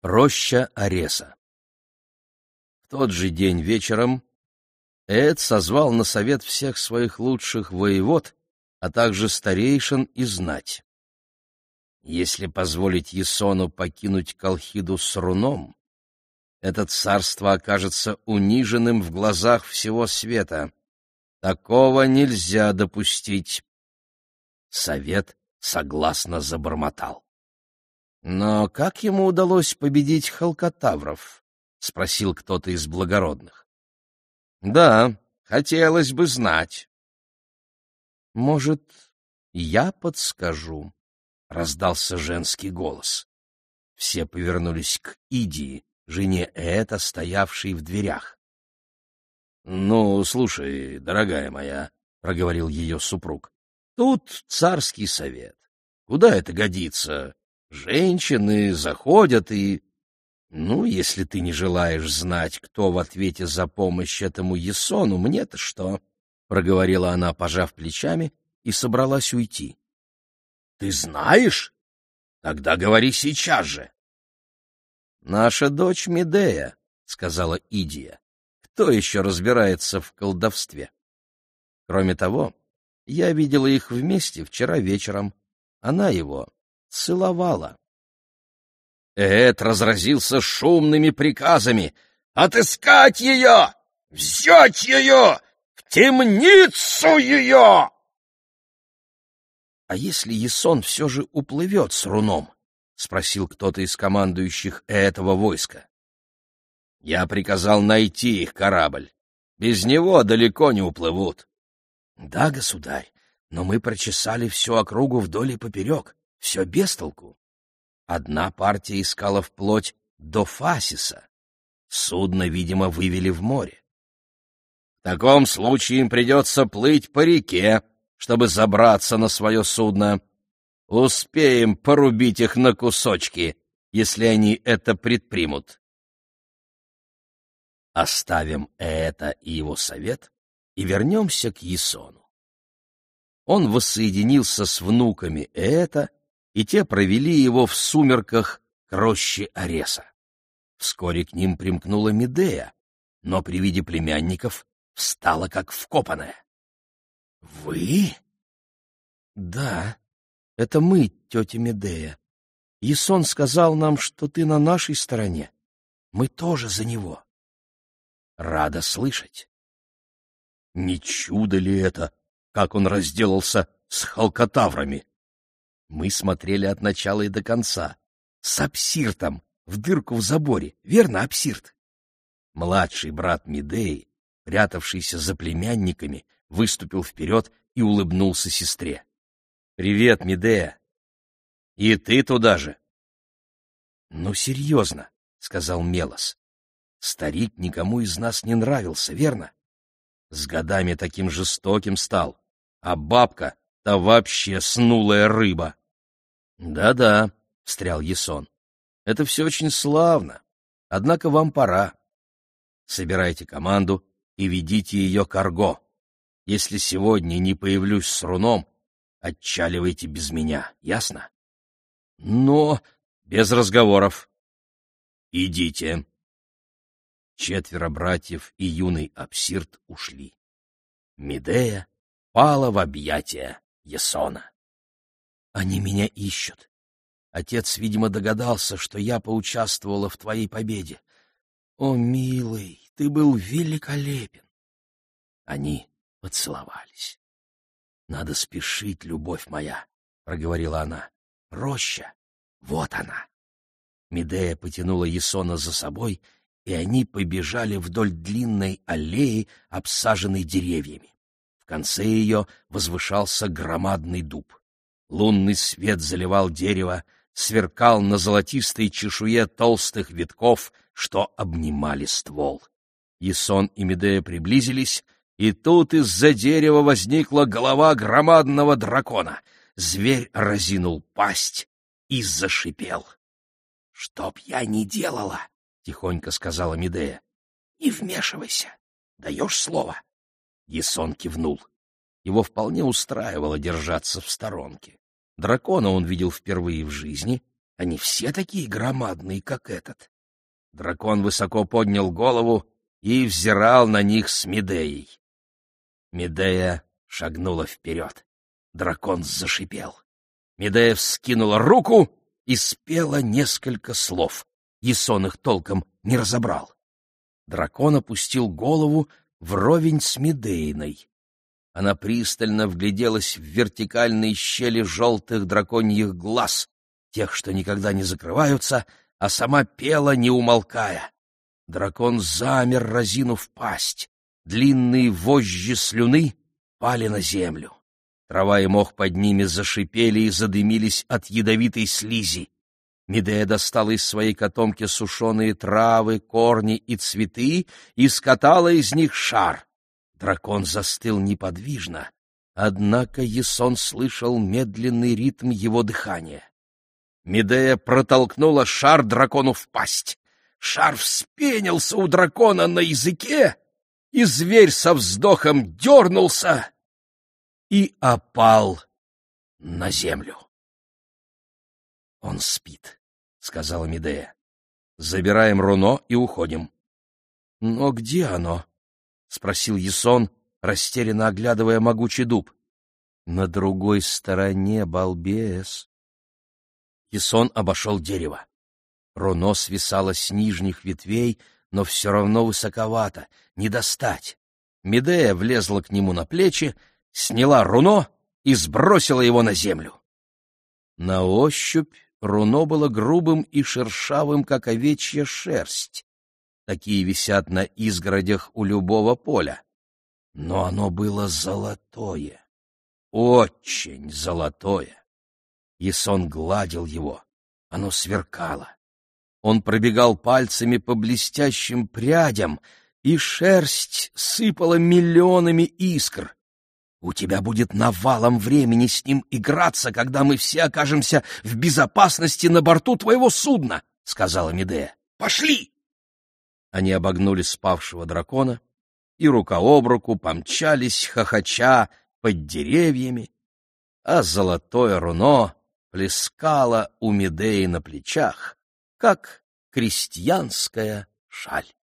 Роща Ареса. В тот же день вечером Эд созвал на совет всех своих лучших воевод, а также старейшин и знать. Если позволить Ясону покинуть Колхиду с Руном, это царство окажется униженным в глазах всего света. Такого нельзя допустить. Совет согласно забормотал. «Но как ему удалось победить халкотавров?» — спросил кто-то из благородных. «Да, хотелось бы знать». «Может, я подскажу?» — раздался женский голос. Все повернулись к Идии, жене Эта, стоявшей в дверях. «Ну, слушай, дорогая моя», — проговорил ее супруг, — «тут царский совет. Куда это годится? Женщины заходят и... Ну, если ты не желаешь знать, кто в ответе за помощь этому Ясону, мне-то что?» — проговорила она, пожав плечами, и собралась уйти. «Ты знаешь? Тогда говори сейчас же». «Наша дочь Медея», — сказала Идия. «Кто еще разбирается в колдовстве? Кроме того, я видела их вместе вчера вечером. Она его целовала». Эд разразился шумными приказами. «Отыскать ее! Взять ее! В темницу ее!» «А если Ясон все же уплывет с Руном?» — спросил кто-то из командующих этого войска. «Я приказал найти их корабль. Без него далеко не уплывут». «Да, государь, но мы прочесали всю округу вдоль и поперек. Все без толку. Одна партия искала вплоть до Фасиса. Судно, видимо, вывели в море. В таком случае им придется плыть по реке, чтобы забраться на свое судно. Успеем порубить их на кусочки, если они это предпримут. Оставим это и его совет и вернемся к Ясону. Он воссоединился с внуками Эта, и те провели его в сумерках к роще Ареса. Вскоре к ним примкнула Медея, но при виде племянников встала как вкопанная. «Вы?» «Да, это мы, тетя Медея. Ясон сказал нам, что ты на нашей стороне. Мы тоже за него». «Рада слышать». «Не чудо ли это, как он разделался с халкотаврами?» Мы смотрели от начала и до конца. С Апсиртом, в дырку в заборе. Верно, Апсирт? Младший брат Медеи, прятавшийся за племянниками, выступил вперед и улыбнулся сестре. «Привет, Медея!» «И ты туда же!» «Ну, серьезно», — сказал Мелос. «Старик никому из нас не нравился, верно? С годами таким жестоким стал, а бабка-то вообще снулая рыба». «Да-да», — встрял Ясон, — «это все очень славно, однако вам пора. Собирайте команду и ведите ее к Арго. Если сегодня не появлюсь с Руном, отчаливайте без меня, ясно?» «Но...» «Без разговоров. Идите». 4 братьев и юный Апсирт ушли. Медея пала в объятия Ясона. «Они меня ищут. Отец, видимо, догадался, что я поучаствовала в твоей победе. О, милый, ты был великолепен!» Они поцеловались. «Надо спешить, любовь моя», — проговорила она. «Роща, вот она». Медея потянула Ясона за собой, и они побежали вдоль длинной аллеи, обсаженной деревьями. В конце ее возвышался громадный дуб. Лунный свет заливал дерево, сверкал на золотистой чешуе толстых витков, что обнимали ствол. Ясон и Медея приблизились, и тут из-за дерева возникла голова громадного дракона. Зверь разинул пасть и зашипел. «Чтоб я ни делала!» — тихонько сказала Медея. «Не вмешивайся. Даешь слово?» Ясон кивнул. Его вполне устраивало держаться в сторонке. Дракона он видел впервые в жизни, Они все такие громадные, как этот. Дракон высоко поднял голову и взирал на них с Медеей. Медея шагнула вперед. Дракон зашипел. Медея вскинула руку и спела несколько слов. Ясон их толком не разобрал. Дракон опустил голову вровень с Медеиной. Она пристально вгляделась в вертикальные щели желтых драконьих глаз, тех, что никогда не закрываются, а сама пела, не умолкая. Дракон замер, разинув пасть. Длинные вожжи слюны пали на землю. Трава и мох под ними зашипели и задымились от ядовитой слизи. Медея достала из своей котомки сушеные травы, корни и цветы и скатала из них шар. Дракон застыл неподвижно, однако Ясон слышал медленный ритм его дыхания. Медея протолкнула шар дракону в пасть. Шар вспенился у дракона на языке, и зверь со вздохом дернулся и опал на землю. — Он спит, — сказала Медея. — Забираем руно и уходим. — Но где оно? — спросил Ясон, растерянно оглядывая могучий дуб. — На другой стороне, балбес. Ясон обошел дерево. Руно свисало с нижних ветвей, но все равно высоковато, не достать. Медея влезла к нему на плечи, сняла руно и сбросила его на землю. На ощупь руно было грубым и шершавым, как овечья шерсть. Такие висят на изгородях у любого поля. Но оно было золотое, очень золотое. Ясон гладил его, оно сверкало. Он пробегал пальцами по блестящим прядям, и шерсть сыпала миллионами искр. У тебя будет навалом времени с ним играться, когда мы все окажемся в безопасности на борту твоего судна, — сказала Медея. — Пошли! Они обогнули спавшего дракона и рука об руку помчались, хохоча, под деревьями, а золотое руно плескало у Медеи на плечах, как крестьянская шаль.